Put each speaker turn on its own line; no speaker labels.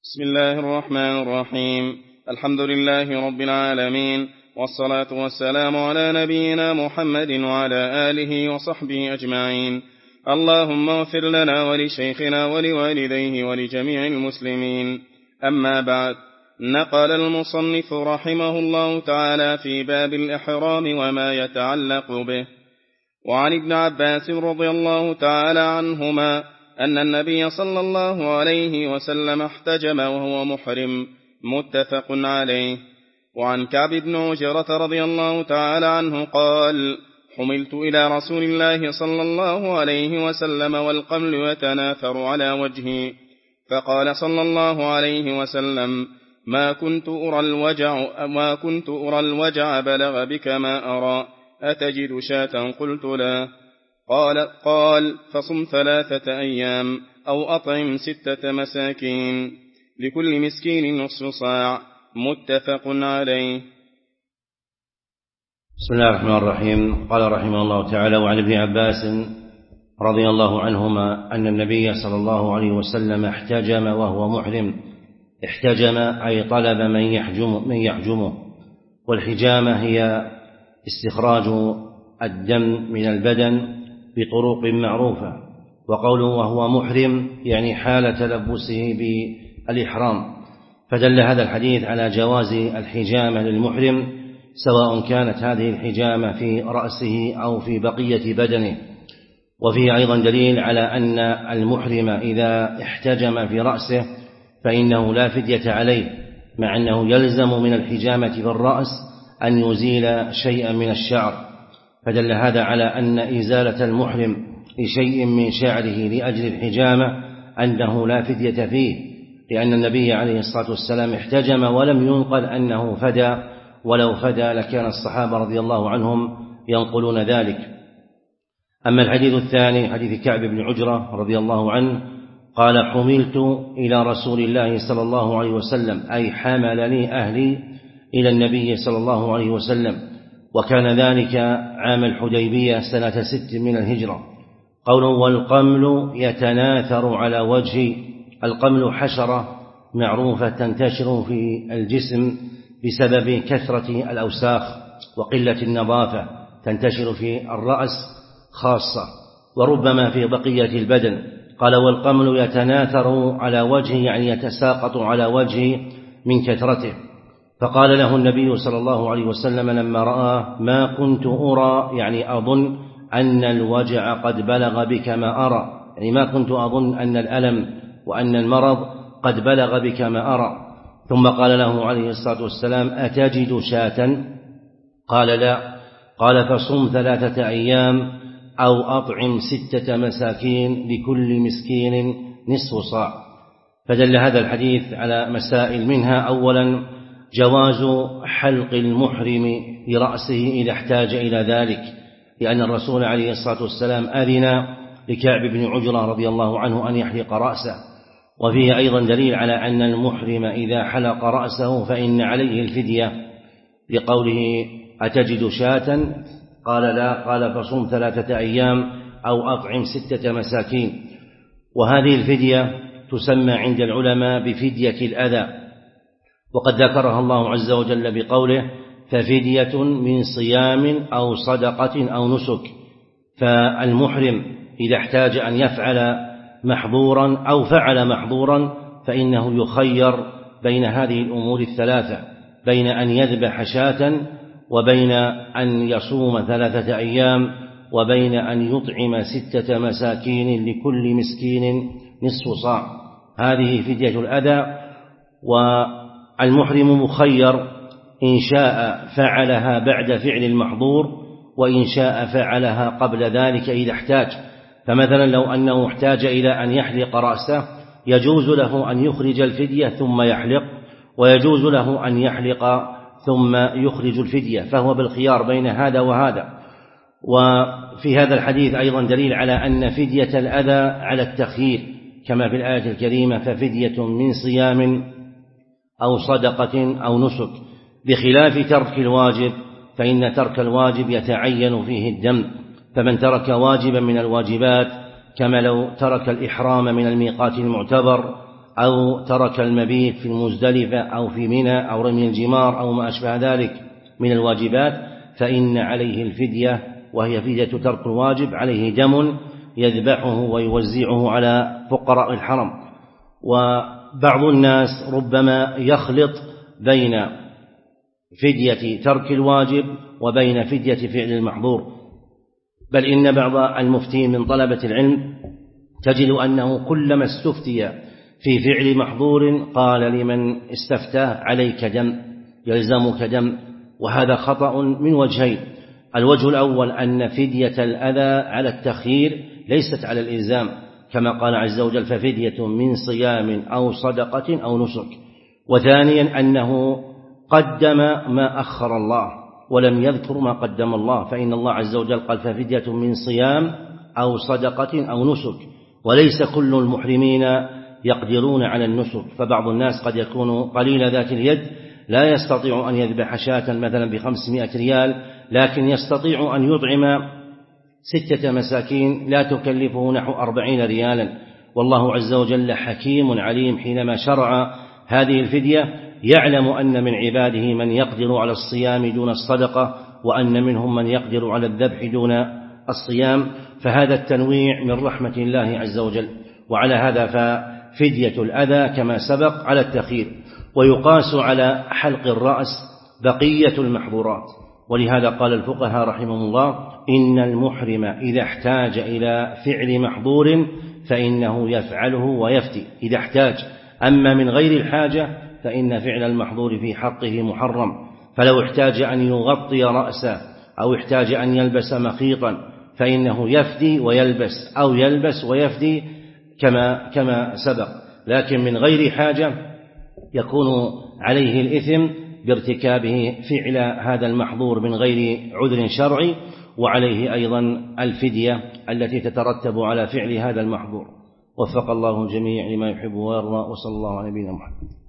بسم الله الرحمن الرحيم. الحمد لله رب العالمين، والصلاة والسلام على نبينا محمد وعلى آله وصحبه أجمعين. اللهم اغفر لنا ولشيخنا ولوالديه ولجميع المسلمين. أما بعد، نقل المصنف رحمه الله تعالى في باب الإحرام وما يتعلق به. وعن ابن عباس رضي الله تعالى عنهما أن النبي صلى الله عليه وسلم احتجم وهو محرم، متفق عليه. وعن كعب بن عجرة رضي الله تعالى عنه قال: حملت إلى رسول الله صلى الله عليه وسلم والقمل يتناثر على وجهي، فقال صلى الله عليه وسلم: ما كنت أرى الوجع بلغ بك ما أرى، أتجد شاة؟ قلت لا. قال: فصم 3 أيام أو أطعم 6 مساكين، لكل مسكين نصف صاع، متفق عليه.
بسم الله الرحمن الرحيم. قال رحمه الله تعالى: وعن ابن عباس رضي الله عنهما أن النبي صلى الله عليه وسلم احتجم وهو محرم. احتجم أي طلب من يحجمه، والحجامة هي استخراج الدم من البدن بطرق معروفة. وقوله وهو محرم يعني حال تلبسه بالإحرام، فدل هذا الحديث على جواز الحجامة للمحرم، سواء كانت هذه الحجامة في رأسه أو في بقية بدنه. وفيه أيضا دليل على أن المحرم إذا احتجم في رأسه فإنه لا فدية عليه، مع أنه يلزم من الحجامة في الرأس أن يزيل شيئا من الشعر. فدل هذا على أن إزالة المحرم لشيء من شعره لأجل الحجامة أنه لا فدية فيه، لأن النبي عليه الصلاة والسلام احتجم ولم ينقل أنه فدى، ولو فدى لكان الصحابة رضي الله عنهم ينقلون ذلك. أما الحديث الثاني حديث كعب بن عجرة رضي الله عنه قال: حملت إلى رسول الله صلى الله عليه وسلم، أي حملني أهلي إلى النبي صلى الله عليه وسلم، وكان ذلك عام الحديبية سنة 6 من الهجرة. قوله والقمل يتناثر على وجهي. القمل حشرة معروفة تنتشر في الجسم بسبب كثرة الأوساخ وقلة النظافة، تنتشر في الرأس خاصة وربما في بقية البدن. قال والقمل يتناثر على وجهي يعني يتساقط على وجهي من كثرته. فقال له النبي صلى الله عليه وسلم لما رآه: ما كنت أرى يعني أظن أن الوجع قد بلغ بك ما أرى، يعني ما كنت أظن أن الألم وأن المرض قد بلغ بك ما أرى. ثم قال له عليه الصلاة والسلام: أتجد شاة؟ قال لا. قال: فصم 3 أيام أو أطعم 6 مساكين، لكل مسكين نصف صاع. فدل هذا الحديث على مسائل، منها أولا جواز حلق المحرم لرأسه إذا احتاج إلى ذلك، لأن الرسول عليه الصلاة والسلام أذن لكعب بن عجرة رضي الله عنه أن يحلق رأسه. وفيه أيضا دليل على أن المحرم إذا حلق رأسه فإن عليه الفدية، لقوله: أتجد شاة؟ قال لا. قال: فصم 3 أيام أو أطعم 6 مساكين. وهذه الفدية تسمى عند العلماء بفدية الأذى، وقد ذكرها الله عز وجل بقوله: ففدية من صيام أو صدقة أو نسك. فالمحرم إذا احتاج أن يفعل محظورا أو فعل محظورا فإنه يخير بين هذه الأمور 3، بين أن يذبح شاة، وبين أن يصوم 3 أيام، وبين أن يطعم 6 مساكين، لكل مسكين نصف صاع. هذه فدية الأذى. والمحرم مخير، إن شاء فعلها بعد فعل المحظور، وإن شاء فعلها قبل ذلك إذا احتاج. فمثلا لو أنه احتاج إلى أن يحلق رأسه يجوز له أن يخرج الفدية ثم يحلق، ويجوز له أن يحلق ثم يخرج الفدية، فهو بالخيار بين هذا وهذا. وفي هذا الحديث أيضا دليل على أن فدية الأذى على التخيير، كما في الآية الكريمة: ففدية من صيام أو صدقة أو نسك، بخلاف ترك الواجب، فإن ترك الواجب يتعين فيه الدم. فمن ترك واجبا من الواجبات كما لو ترك الإحرام من الميقات المعتبر، أو ترك المبيت في المزدلفة أو في منى أو رمي الجمار أو ما أشبه ذلك من الواجبات فإن عليه الفدية، وهي فدية ترك الواجب، عليه دم يذبحه ويوزعه على فقراء الحرم. وبعض الناس ربما يخلط بين فدية ترك الواجب وبين فدية فعل المحظور، بل إن بعض المفتين من طلبة العلم تجد أنه كلما استفتي في فعل محظور قال لمن استفتاه عليك دم، يلزمك دم، وهذا خطأ من وجهين. الوجه الأول أن فدية الأذى على التخيير ليست على الإلزام، كما قال عز وجل ففدية من صيام أو صدقة أو نسك. وثانيا أنه قدم ما أخر الله ولم يذكر ما قدم الله، فإن الله عز وجل قال ففدية من صيام أو صدقة أو نسك، وليس كل المحرمين يقدرون على النسك، فبعض الناس قد يكون قليل ذات اليد لا يستطيع أن يذبح شاة مثلا ب500 ريال، لكن يستطيع أن يطعم 6 مساكين لا تكلفه نحو 40 ريالا. والله عز وجل حكيم عليم حينما شرع هذه الفدية، يعلم أن من عباده من يقدر على الصيام دون الصدقة، وأن منهم من يقدر على الذبح دون الصيام، فهذا التنويع من رحمة الله عز وجل. وعلى هذا ففدية الأذى كما سبق على التخيير، ويقاس على حلق الرأس بقية المحظورات. ولهذا قال الفقهاء رحمهم الله إن المحرم إذا احتاج إلى فعل محظور فإنه يفعله ويفتي إذا احتاج، أما من غير الحاجة فإن فعل المحظور في حقه محرم. فلو احتاج أن يغطي رأسه أو احتاج أن يلبس مخيطا فإنه يفدي ويلبس، أو يلبس ويفدي كما سبق. لكن من غير حاجة يكون عليه الإثم بارتكابه فعل هذا المحظور من غير عذر شرعي، وعليه أيضا الفدية التي تترتب على فعل هذا المحظور. وفق الله الجميع لما يحب ويرضى، وصلى الله على نبينا محمد.